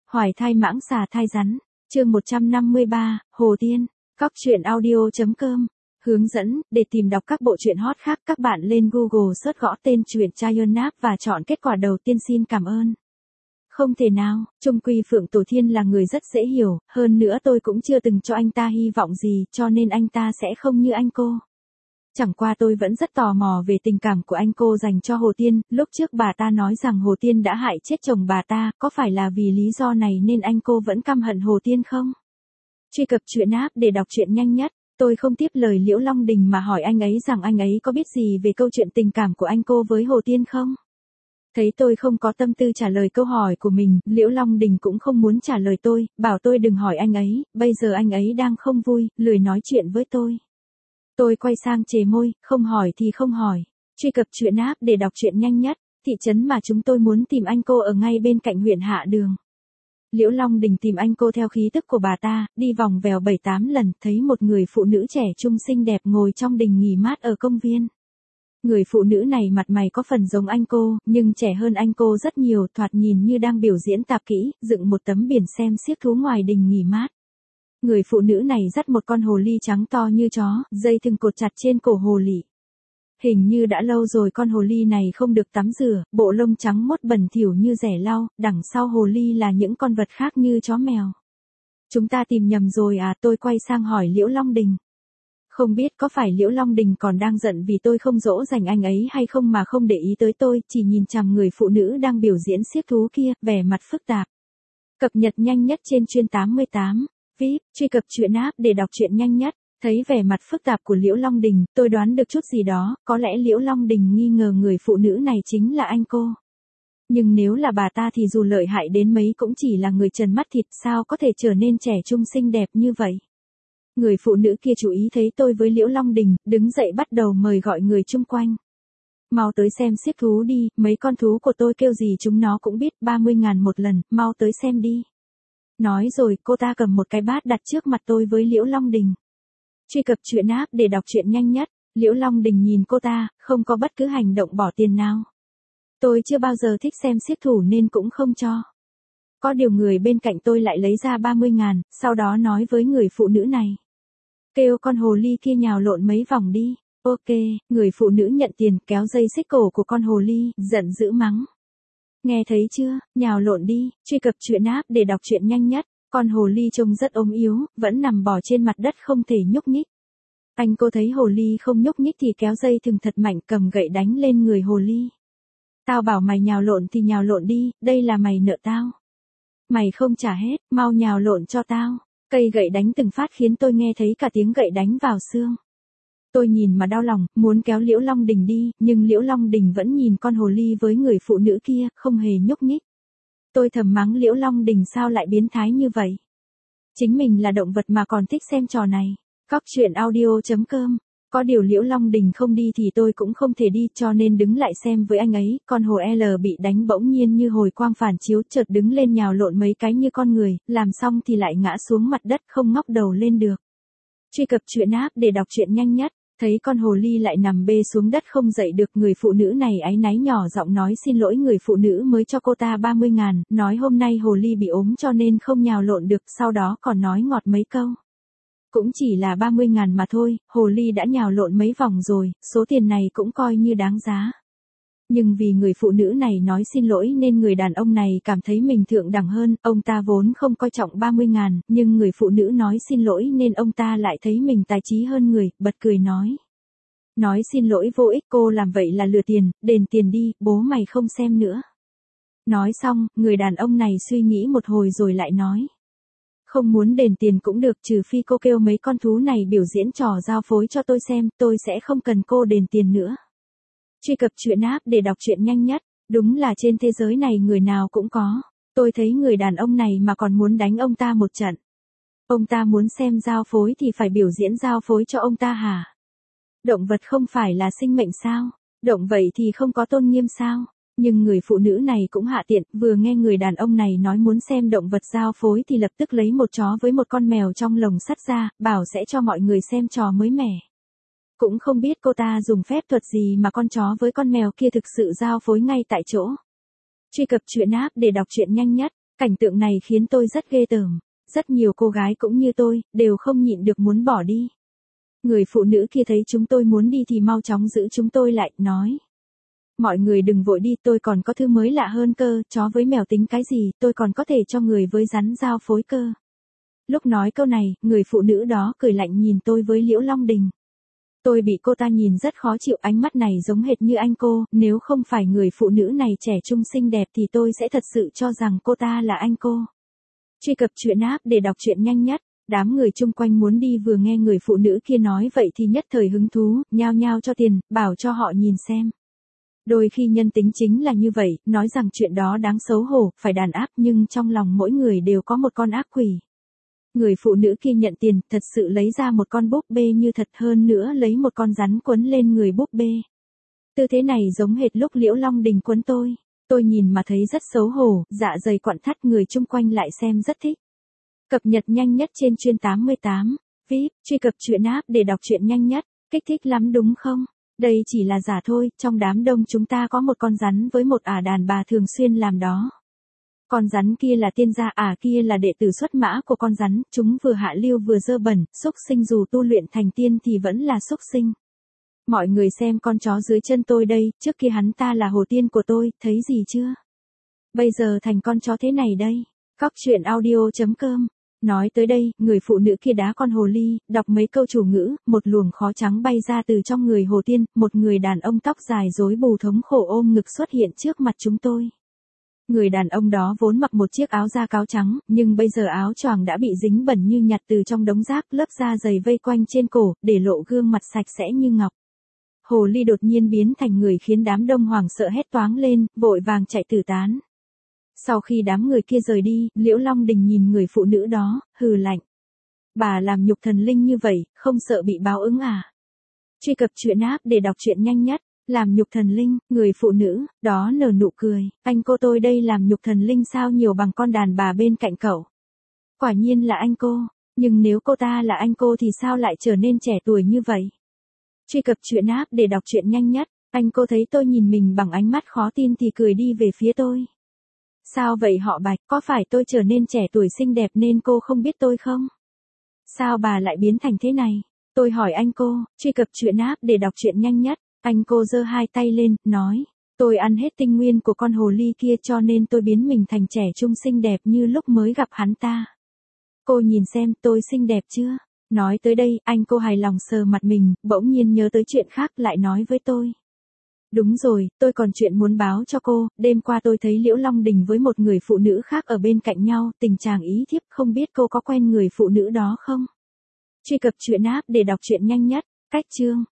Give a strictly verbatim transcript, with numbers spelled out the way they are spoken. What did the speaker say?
Hoài thai mãng xà thai rắn, chương một trăm năm mươi ba, Hồ Tiên, Cóc truyện audio.com. Hướng dẫn, để tìm đọc các bộ truyện hot khác các bạn lên Google search gõ tên truyện Chayonap và chọn kết quả đầu tiên. Xin cảm ơn. Không thể nào, chung quy Phượng Tổ Thiên là người rất dễ hiểu, hơn nữa tôi cũng chưa từng cho anh ta hy vọng gì cho nên anh ta sẽ không như anh cô. Chẳng qua tôi vẫn rất tò mò về tình cảm của anh cô dành cho Hồ Tiên, lúc trước bà ta nói rằng Hồ Tiên đã hại chết chồng bà ta, có phải là vì lý do này nên anh cô vẫn căm hận Hồ Tiên không? Truy cập truyện app để đọc truyện nhanh nhất, tôi không tiếp lời Liễu Long Đình mà hỏi anh ấy rằng anh ấy có biết gì về câu chuyện tình cảm của anh cô với Hồ Tiên không? Thấy tôi không có tâm tư trả lời câu hỏi của mình, Liễu Long Đình cũng không muốn trả lời tôi, bảo tôi đừng hỏi anh ấy, bây giờ anh ấy đang không vui, lười nói chuyện với tôi. Tôi quay sang chề môi, không hỏi thì không hỏi. Truy cập truyện app để đọc truyện nhanh nhất, thị trấn mà chúng tôi muốn tìm anh cô ở ngay bên cạnh huyện Hạ Đường. Liễu Long Đình tìm anh cô theo khí tức của bà ta, đi vòng vèo bảy tám lần, thấy một người phụ nữ trẻ trung xinh đẹp ngồi trong đình nghỉ mát ở công viên. Người phụ nữ này mặt mày có phần giống anh cô, nhưng trẻ hơn anh cô rất nhiều, thoạt nhìn như đang biểu diễn tạp kỹ, dựng một tấm biển xem xiếc thú ngoài đình nghỉ mát. Người phụ nữ này dắt một con hồ ly trắng to như chó, dây thừng cột chặt trên cổ hồ ly. Hình như đã lâu rồi con hồ ly này không được tắm rửa, bộ lông trắng mốt bẩn thỉu như rẻ lau, đằng sau hồ ly là những con vật khác như chó mèo. Chúng ta tìm nhầm rồi à, tôi quay sang hỏi Liễu Long Đình. Không biết có phải Liễu Long Đình còn đang giận vì tôi không dỗ dành anh ấy hay không mà không để ý tới tôi, chỉ nhìn chằm người phụ nữ đang biểu diễn xiếc thú kia, vẻ mặt phức tạp. Cập nhật nhanh nhất trên chuyên tám mươi tám. vê i pê, truy cập truyện app để đọc truyện nhanh nhất. Thấy vẻ mặt phức tạp của Liễu Long Đình, tôi đoán được chút gì đó, có lẽ Liễu Long Đình nghi ngờ người phụ nữ này chính là anh cô. Nhưng nếu là bà ta thì dù lợi hại đến mấy cũng chỉ là người trần mắt thịt, sao có thể trở nên trẻ trung xinh đẹp như vậy. Người phụ nữ kia chú ý thấy tôi với Liễu Long Đình, đứng dậy bắt đầu mời gọi người chung quanh. Mau tới xem xiếc thú đi, mấy con thú của tôi kêu gì chúng nó cũng biết, ba mươi ngàn một lần, mau tới xem đi. Nói rồi cô ta cầm một cái bát đặt trước mặt tôi với Liễu Long Đình. Truy cập truyện app để đọc truyện nhanh nhất, Liễu Long Đình nhìn cô ta, không có bất cứ hành động bỏ tiền nào. Tôi chưa bao giờ thích xem xiếc thú nên cũng không cho. Có điều người bên cạnh tôi lại lấy ra ba mươi ngàn, sau đó nói với người phụ nữ này. Kêu con hồ ly kia nhào lộn mấy vòng đi. Ok, người phụ nữ nhận tiền, kéo dây xích cổ của con hồ ly, giận dữ mắng. Nghe thấy chưa, nhào lộn đi, truy cập truyện app để đọc truyện nhanh nhất, con hồ ly trông rất ốm yếu, vẫn nằm bò trên mặt đất không thể nhúc nhích. Anh cô thấy hồ ly không nhúc nhích thì kéo dây thừng thật mạnh cầm gậy đánh lên người hồ ly. Tao bảo mày nhào lộn thì nhào lộn đi, đây là mày nợ tao. Mày không trả hết, mau nhào lộn cho tao. Cây gậy đánh từng phát khiến tôi nghe thấy cả tiếng gậy đánh vào xương. Tôi nhìn mà đau lòng, muốn kéo Liễu Long Đình đi, nhưng Liễu Long Đình vẫn nhìn con hồ ly với người phụ nữ kia, không hề nhúc nhích. Tôi thầm mắng Liễu Long Đình sao lại biến thái như vậy. Chính mình là động vật mà còn thích xem trò này. Cóc truyện audio.com. Có điều Liễu Long Đình không đi thì tôi cũng không thể đi cho nên đứng lại xem với anh ấy. Con hồ L bị đánh bỗng nhiên như hồi quang phản chiếu chợt đứng lên nhào lộn mấy cái như con người, làm xong thì lại ngã xuống mặt đất không ngóc đầu lên được. Truy cập truyện app để đọc truyện nhanh nhất. Thấy con hồ ly lại nằm bê xuống đất không dậy được, người phụ nữ này áy náy nhỏ giọng nói xin lỗi người phụ nữ mới cho cô ta ba mươi ngàn, nói hôm nay hồ ly bị ốm cho nên không nhào lộn được, sau đó còn nói ngọt mấy câu. Cũng chỉ là ba mươi ngàn mà thôi, hồ ly đã nhào lộn mấy vòng rồi, số tiền này cũng coi như đáng giá. Nhưng vì người phụ nữ này nói xin lỗi nên người đàn ông này cảm thấy mình thượng đẳng hơn, ông ta vốn không coi trọng ba mươi ngàn, nhưng người phụ nữ nói xin lỗi nên ông ta lại thấy mình tài trí hơn người, bật cười nói. Nói xin lỗi vô ích, cô làm vậy là lừa tiền, đền tiền đi, bố mày không xem nữa. Nói xong, người đàn ông này suy nghĩ một hồi rồi lại nói. Không muốn đền tiền cũng được, trừ phi cô kêu mấy con thú này biểu diễn trò giao phối cho tôi xem, tôi sẽ không cần cô đền tiền nữa. Truy cập truyện app để đọc truyện nhanh nhất, đúng là trên thế giới này người nào cũng có. Tôi thấy người đàn ông này mà còn muốn đánh ông ta một trận. Ông ta muốn xem giao phối thì phải biểu diễn giao phối cho ông ta hả? Động vật không phải là sinh mệnh sao? Động vậy thì không có tôn nghiêm sao? Nhưng người phụ nữ này cũng hạ tiện, vừa nghe người đàn ông này nói muốn xem động vật giao phối thì lập tức lấy một chó với một con mèo trong lồng sắt ra, bảo sẽ cho mọi người xem trò mới mẻ. Cũng không biết cô ta dùng phép thuật gì mà con chó với con mèo kia thực sự giao phối ngay tại chỗ. Truy cập truyện app để đọc truyện nhanh nhất. Cảnh tượng này khiến tôi rất ghê tởm. Rất nhiều cô gái cũng như tôi, đều không nhịn được muốn bỏ đi. Người phụ nữ kia thấy chúng tôi muốn đi thì mau chóng giữ chúng tôi lại, nói. Mọi người đừng vội đi, tôi còn có thứ mới lạ hơn cơ, chó với mèo tính cái gì, tôi còn có thể cho người với rắn giao phối cơ. Lúc nói câu này, người phụ nữ đó cười lạnh nhìn tôi với Liễu Long Đình. Tôi bị cô ta nhìn rất khó chịu, ánh mắt này giống hệt như anh cô, nếu không phải người phụ nữ này trẻ trung xinh đẹp thì tôi sẽ thật sự cho rằng cô ta là anh cô. Truy cập truyện app để đọc truyện nhanh nhất. Đám người chung quanh muốn đi vừa nghe người phụ nữ kia nói vậy thì nhất thời hứng thú, nhao nhao cho tiền, bảo cho họ nhìn xem. Đôi khi nhân tính chính là như vậy, nói rằng chuyện đó đáng xấu hổ, phải đàn áp nhưng trong lòng mỗi người đều có một con ác quỷ. Người phụ nữ kia nhận tiền, thật sự lấy ra một con búp bê như thật, hơn nữa lấy một con rắn quấn lên người búp bê. Tư thế này giống hệt lúc Liễu Long Đình quấn tôi. Tôi nhìn mà thấy rất xấu hổ, dạ dày quặn thắt, người chung quanh lại xem rất thích. Cập nhật nhanh nhất trên chuyên tám mươi tám. vê i pê, truy cập truyện app để đọc truyện nhanh nhất. Kích thích lắm đúng không? Đây chỉ là giả thôi, trong đám đông chúng ta có một con rắn với một ả đàn bà thường xuyên làm đó. Con rắn kia là tiên gia, ả kia là đệ tử xuất mã của con rắn, chúng vừa hạ lưu vừa dơ bẩn, xúc sinh dù tu luyện thành tiên thì vẫn là xúc sinh. Mọi người xem con chó dưới chân tôi đây, trước kia hắn ta là hồ tiên của tôi, thấy gì chưa? Bây giờ thành con chó thế này đây. Cóc truyện audio chấm com. Nói tới đây, người phụ nữ kia đá con hồ ly, đọc mấy câu chủ ngữ, một luồng khói trắng bay ra từ trong người hồ tiên, một người đàn ông tóc dài rối bù thống khổ ôm ngực xuất hiện trước mặt chúng tôi. Người đàn ông đó vốn mặc một chiếc áo da cáo trắng, nhưng bây giờ áo choàng đã bị dính bẩn như nhặt từ trong đống rác, lớp da dày vây quanh trên cổ, để lộ gương mặt sạch sẽ như ngọc. Hồ ly đột nhiên biến thành người khiến đám đông hoảng sợ hét toáng lên, vội vàng chạy tứ tán. Sau khi đám người kia rời đi, Liễu Long Đình nhìn người phụ nữ đó, hừ lạnh. Bà làm nhục thần linh như vậy, không sợ bị báo ứng à? Truy cập truyện app để đọc truyện nhanh nhất. Làm nhục thần linh, người phụ nữ, đó nở nụ cười. Anh cô tôi đây làm nhục thần linh sao nhiều bằng con đàn bà bên cạnh cậu. Quả nhiên là anh cô, nhưng nếu cô ta là anh cô thì sao lại trở nên trẻ tuổi như vậy? Truy cập truyện app để đọc truyện nhanh nhất. Anh cô thấy tôi nhìn mình bằng ánh mắt khó tin thì cười đi về phía tôi. Sao vậy họ Bạch, có phải tôi trở nên trẻ tuổi xinh đẹp nên cô không biết tôi không? Sao bà lại biến thành thế này? Tôi hỏi anh cô, truy cập truyện app để đọc truyện nhanh nhất. Anh cô giơ hai tay lên, nói, tôi ăn hết tinh nguyên của con hồ ly kia cho nên tôi biến mình thành trẻ trung xinh đẹp như lúc mới gặp hắn ta. Cô nhìn xem tôi xinh đẹp chưa? Nói tới đây, anh cô hài lòng sờ mặt mình, bỗng nhiên nhớ tới chuyện khác lại nói với tôi. Đúng rồi, tôi còn chuyện muốn báo cho cô, đêm qua tôi thấy Liễu Long Đình với một người phụ nữ khác ở bên cạnh nhau, tình trạng ý thiếp, không biết cô có quen người phụ nữ đó không? Truy cập truyện app để đọc truyện nhanh nhất. Cách chương